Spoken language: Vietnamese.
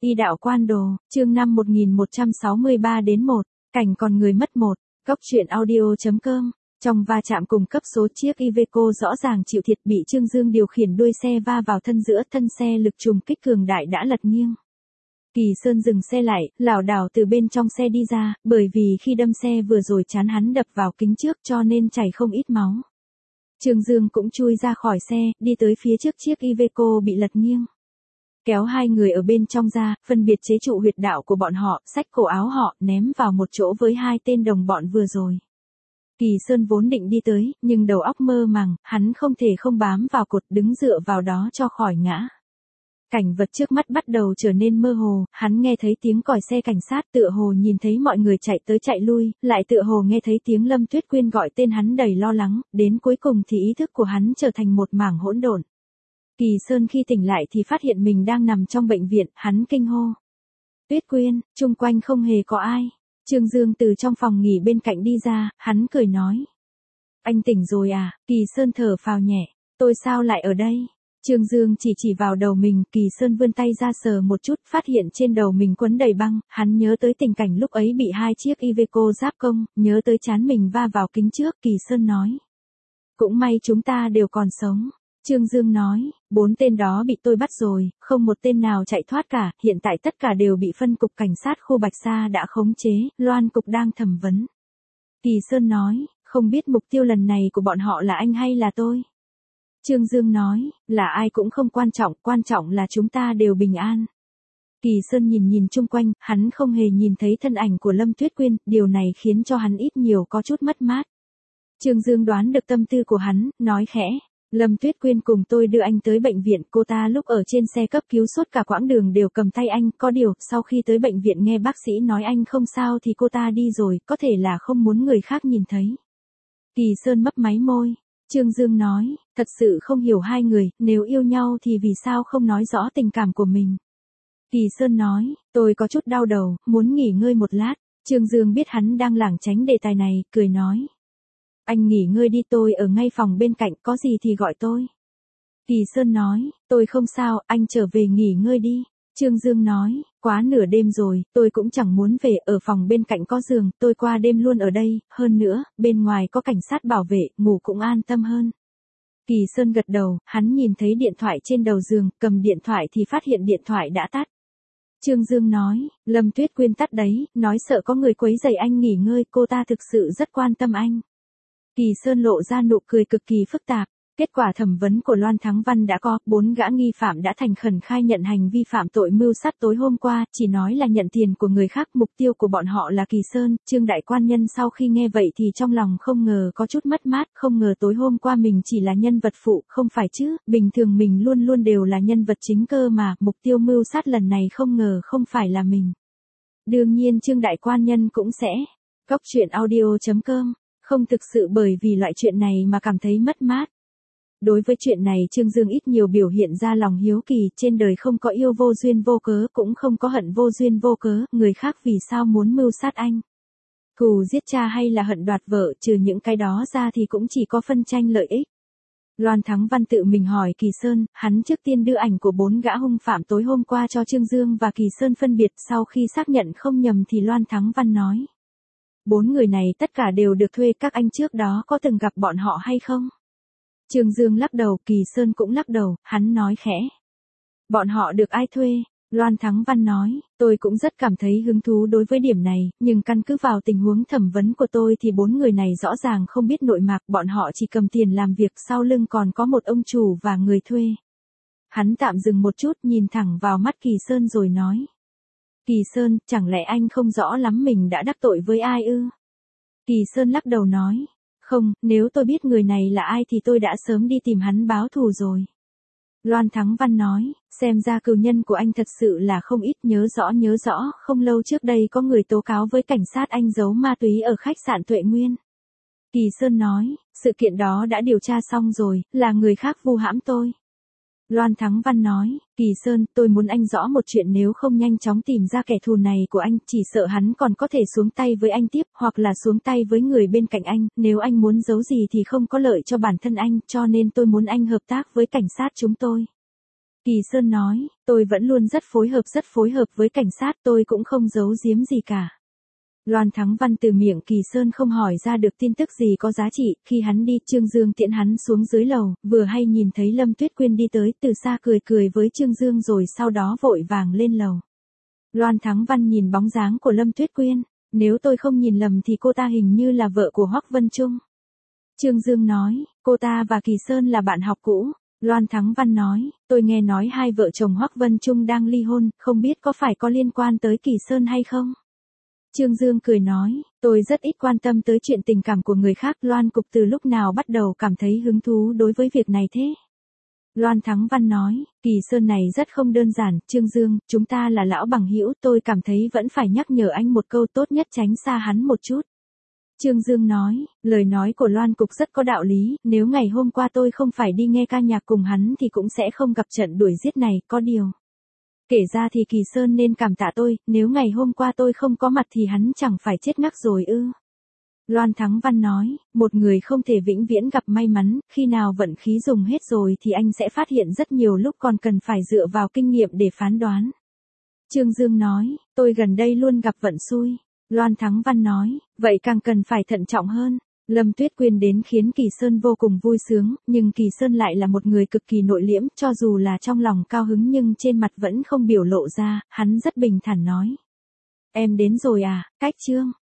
Y đạo quan đồ, chương 5 1163 đến 1, cảnh còn người mất một, góc truyện audio.com. Trong va chạm cùng cấp số chiếc Iveco rõ ràng chịu thiệt bị Trương Dương điều khiển đuôi xe va vào thân giữa thân xe lực trùng kích cường đại đã lật nghiêng. Kỳ Sơn dừng xe lại, lảo đảo từ bên trong xe đi ra, bởi vì khi đâm xe vừa rồi trán hắn đập vào kính trước cho nên chảy không ít máu. Trương Dương cũng chui ra khỏi xe, đi tới phía trước chiếc Iveco bị lật nghiêng. Kéo hai người ở bên trong ra, phân biệt chế trụ huyệt đạo của bọn họ, xách cổ áo họ, ném vào một chỗ với hai tên đồng bọn vừa rồi. Kỳ Sơn vốn định đi tới, nhưng đầu óc mơ màng, hắn không thể không bám vào cột đứng dựa vào đó cho khỏi ngã. Cảnh vật trước mắt bắt đầu trở nên mơ hồ, hắn nghe thấy tiếng còi xe cảnh sát, tựa hồ nhìn thấy mọi người chạy tới chạy lui, lại tựa hồ nghe thấy tiếng Lâm Tuyết Quyên gọi tên hắn đầy lo lắng, đến cuối cùng thì ý thức của hắn trở thành một mảng hỗn độn. Kỳ Sơn khi tỉnh lại thì phát hiện mình đang nằm trong bệnh viện, hắn kinh hô. Tuyết Quyên, chung quanh không hề có ai. Trương Dương từ trong phòng nghỉ bên cạnh đi ra, hắn cười nói. Anh tỉnh rồi à? Kỳ Sơn thở phào nhẹ. Tôi sao lại ở đây? Trương Dương chỉ vào đầu mình, Kỳ Sơn vươn tay ra sờ một chút, phát hiện trên đầu mình quấn đầy băng, hắn nhớ tới tình cảnh lúc ấy bị hai chiếc Iveco giáp công, nhớ tới trán mình va vào kính trước, Kỳ Sơn nói. Cũng may chúng ta đều còn sống. Trương Dương nói, 4 tên đó bị tôi bắt rồi, không một tên nào chạy thoát cả, hiện tại tất cả đều bị phân cục cảnh sát khu Bạch Sa đã khống chế, Loan cục đang thẩm vấn. Kỳ Sơn nói, không biết mục tiêu lần này của bọn họ là anh hay là tôi? Trương Dương nói, là ai cũng không quan trọng là chúng ta đều bình an. Kỳ Sơn nhìn chung quanh, hắn không hề nhìn thấy thân ảnh của Lâm Tuyết Quyên, điều này khiến cho hắn ít nhiều có chút mất mát. Trương Dương đoán được tâm tư của hắn, nói khẽ. Lâm Tuyết Quyên cùng tôi đưa anh tới bệnh viện, cô ta lúc ở trên xe cấp cứu suốt cả quãng đường đều cầm tay anh, có điều, sau khi tới bệnh viện nghe bác sĩ nói anh không sao thì cô ta đi rồi, có thể là không muốn người khác nhìn thấy. Kỳ Sơn mấp máy môi. Trương Dương nói, thật sự không hiểu hai người, nếu yêu nhau thì vì sao không nói rõ tình cảm của mình. Kỳ Sơn nói, tôi có chút đau đầu, muốn nghỉ ngơi một lát. Trương Dương biết hắn đang lảng tránh đề tài này, cười nói. Anh nghỉ ngơi đi, tôi ở ngay phòng bên cạnh, có gì thì gọi tôi. Kỳ Sơn nói, tôi không sao, anh trở về nghỉ ngơi đi. Trương Dương nói, quá nửa đêm rồi, tôi cũng chẳng muốn về, ở phòng bên cạnh có giường, tôi qua đêm luôn ở đây, hơn nữa, bên ngoài có cảnh sát bảo vệ, ngủ cũng an tâm hơn. Kỳ Sơn gật đầu, hắn nhìn thấy điện thoại trên đầu giường, cầm điện thoại thì phát hiện điện thoại đã tắt. Trương Dương nói, Lâm Tuyết Quyên tắt đấy, nói sợ có người quấy rầy anh nghỉ ngơi, cô ta thực sự rất quan tâm anh. Kỳ Sơn lộ ra nụ cười cực kỳ phức tạp. Kết quả thẩm vấn của Loan Thắng Văn đã có, 4 gã nghi phạm đã thành khẩn khai nhận hành vi phạm tội mưu sát tối hôm qua, chỉ nói là nhận tiền của người khác, mục tiêu của bọn họ là Kỳ Sơn. Trương đại quan nhân sau khi nghe vậy thì trong lòng không ngờ có chút mất mát, không ngờ tối hôm qua mình chỉ là nhân vật phụ, không phải chứ, bình thường mình luôn luôn đều là nhân vật chính cơ mà, mục tiêu mưu sát lần này không ngờ không phải là mình. Đương nhiên Trương đại quan nhân cũng sẽ, góc truyện audio.com, không thực sự bởi vì loại chuyện này mà cảm thấy mất mát. Đối với chuyện này Trương Dương ít nhiều biểu hiện ra lòng hiếu kỳ, trên đời không có yêu vô duyên vô cớ, cũng không có hận vô duyên vô cớ, người khác vì sao muốn mưu sát anh. Thù giết cha hay là hận đoạt vợ, trừ những cái đó ra thì cũng chỉ có phân tranh lợi ích. Loan Thắng Văn tự mình hỏi Kỳ Sơn, hắn trước tiên đưa ảnh của 4 gã hung phạm tối hôm qua cho Trương Dương và Kỳ Sơn phân biệt, sau khi xác nhận không nhầm thì Loan Thắng Văn nói. 4 người này tất cả đều được thuê, các anh trước đó có từng gặp bọn họ hay không? Trương Dương lắc đầu, Kỳ Sơn cũng lắc đầu, hắn nói khẽ. Bọn họ được ai thuê? Loan Thắng Văn nói, tôi cũng rất cảm thấy hứng thú đối với điểm này, nhưng căn cứ vào tình huống thẩm vấn của tôi thì 4 người này rõ ràng không biết nội mạc, bọn họ chỉ cầm tiền làm việc, sau lưng còn có một ông chủ và người thuê. Hắn tạm dừng một chút, nhìn thẳng vào mắt Kỳ Sơn rồi nói. Kỳ Sơn, chẳng lẽ anh không rõ lắm mình đã đắc tội với ai ư? Kỳ Sơn lắc đầu nói. Không, nếu tôi biết người này là ai thì tôi đã sớm đi tìm hắn báo thù rồi. Loan Thắng Văn nói, xem ra cừu nhân của anh thật sự là không ít, nhớ rõ, không lâu trước đây có người tố cáo với cảnh sát anh giấu ma túy ở khách sạn Tuệ Nguyên. Kỳ Sơn nói, sự kiện đó đã điều tra xong rồi, là người khác vu hãm tôi. Loan Thắng Văn nói, Kỳ Sơn, tôi muốn anh rõ một chuyện, nếu không nhanh chóng tìm ra kẻ thù này của anh, chỉ sợ hắn còn có thể xuống tay với anh tiếp, hoặc là xuống tay với người bên cạnh anh, nếu anh muốn giấu gì thì không có lợi cho bản thân anh, cho nên tôi muốn anh hợp tác với cảnh sát chúng tôi. Kỳ Sơn nói, tôi vẫn luôn rất phối hợp với cảnh sát, tôi cũng không giấu giếm gì cả. Loan Thắng Văn từ miệng Kỳ Sơn không hỏi ra được tin tức gì có giá trị, khi hắn đi, Trương Dương tiễn hắn xuống dưới lầu, vừa hay nhìn thấy Lâm Tuyết Quyên đi tới, từ xa cười với Trương Dương rồi sau đó vội vàng lên lầu. Loan Thắng Văn nhìn bóng dáng của Lâm Tuyết Quyên, nếu tôi không nhìn lầm thì cô ta hình như là vợ của Hoắc Vân Trung. Trương Dương nói, cô ta và Kỳ Sơn là bạn học cũ. Loan Thắng Văn nói, tôi nghe nói hai vợ chồng Hoắc Vân Trung đang ly hôn, không biết có phải có liên quan tới Kỳ Sơn hay không? Trương Dương cười nói, tôi rất ít quan tâm tới chuyện tình cảm của người khác. Loan Cục từ lúc nào bắt đầu cảm thấy hứng thú đối với việc này thế? Loan Thắng Văn nói, Kỳ Sơn này rất không đơn giản, Trương Dương, chúng ta là lão bằng hữu, tôi cảm thấy vẫn phải nhắc nhở anh một câu, tốt nhất tránh xa hắn một chút. Trương Dương nói, lời nói của Loan Cục rất có đạo lý, nếu ngày hôm qua tôi không phải đi nghe ca nhạc cùng hắn thì cũng sẽ không gặp trận đuổi giết này, có điều. Kể ra thì Kỳ Sơn nên cảm tạ tôi, nếu ngày hôm qua tôi không có mặt thì hắn chẳng phải chết ngắc rồi ư. Loan Thắng Văn nói, một người không thể vĩnh viễn gặp may mắn, khi nào vận khí dùng hết rồi thì anh sẽ phát hiện rất nhiều lúc còn cần phải dựa vào kinh nghiệm để phán đoán. Trương Dương nói, tôi gần đây luôn gặp vận xui. Loan Thắng Văn nói, vậy càng cần phải thận trọng hơn. Lâm Tuyết Quyên đến khiến Kỳ Sơn vô cùng vui sướng, nhưng Kỳ Sơn lại là một người cực kỳ nội liễm, cho dù là trong lòng cao hứng nhưng trên mặt vẫn không biểu lộ ra, hắn rất bình thản nói. Em đến rồi à, Cách Trương.